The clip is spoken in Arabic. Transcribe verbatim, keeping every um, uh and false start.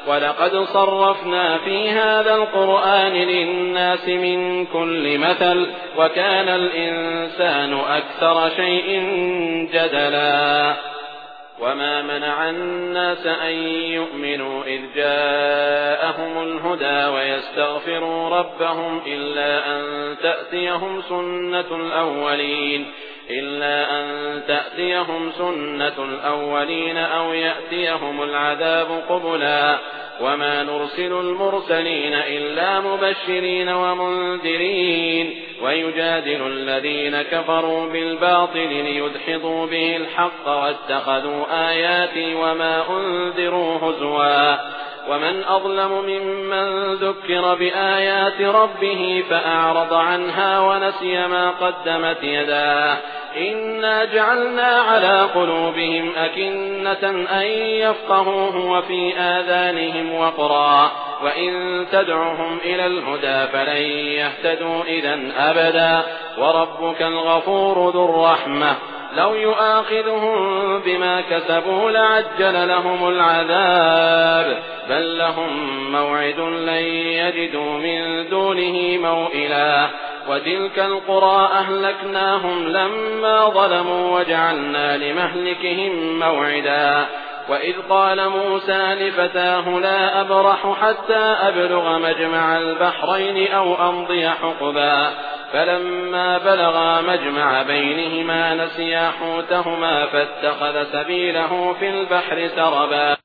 ولقد صرفنا في هذا القرآن للناس من كل مثل وكان الإنسان أكثر شيء جدلا وما منع الناس أن يؤمنوا إذ جاءهم الهدى ويستغفروا ربهم إلا أن تأتيهم سنة الأولين إلا أن تأتيهم سنة الأولين أو يأتيهم العذاب قبلا وما نرسل المرسلين إلا مبشرين ومنذرين ويجادل الذين كفروا بالباطل ليدحضوا به الحق واتخذوا آياتي وما أنذروا هزوا ومن أظلم ممن ذكر بآيات ربه فأعرض عنها ونسي ما قدمت يداه إنا جعلنا على قلوبهم أكنة أن يفقهوه وفي آذانهم وقرا وإن تدعهم إلى الهدى فلن يهتدوا إذن أبدا وربك الغفور ذو الرحمة لو يؤاخذهم بما كسبوا لعجل لهم العذاب بل لهم موعد لن يجدوا من دونه موئلا وتلك القرى أهلكناهم لما ظلموا وجعلنا لمهلكهم موعدا وإذ قال موسى لفتاه لا أبرح حتى أبلغ مجمع البحرين أو أمضي حقبا فلما بلغا مجمع بينهما نسيا حوتهما فاتخذ سبيله في البحر سربا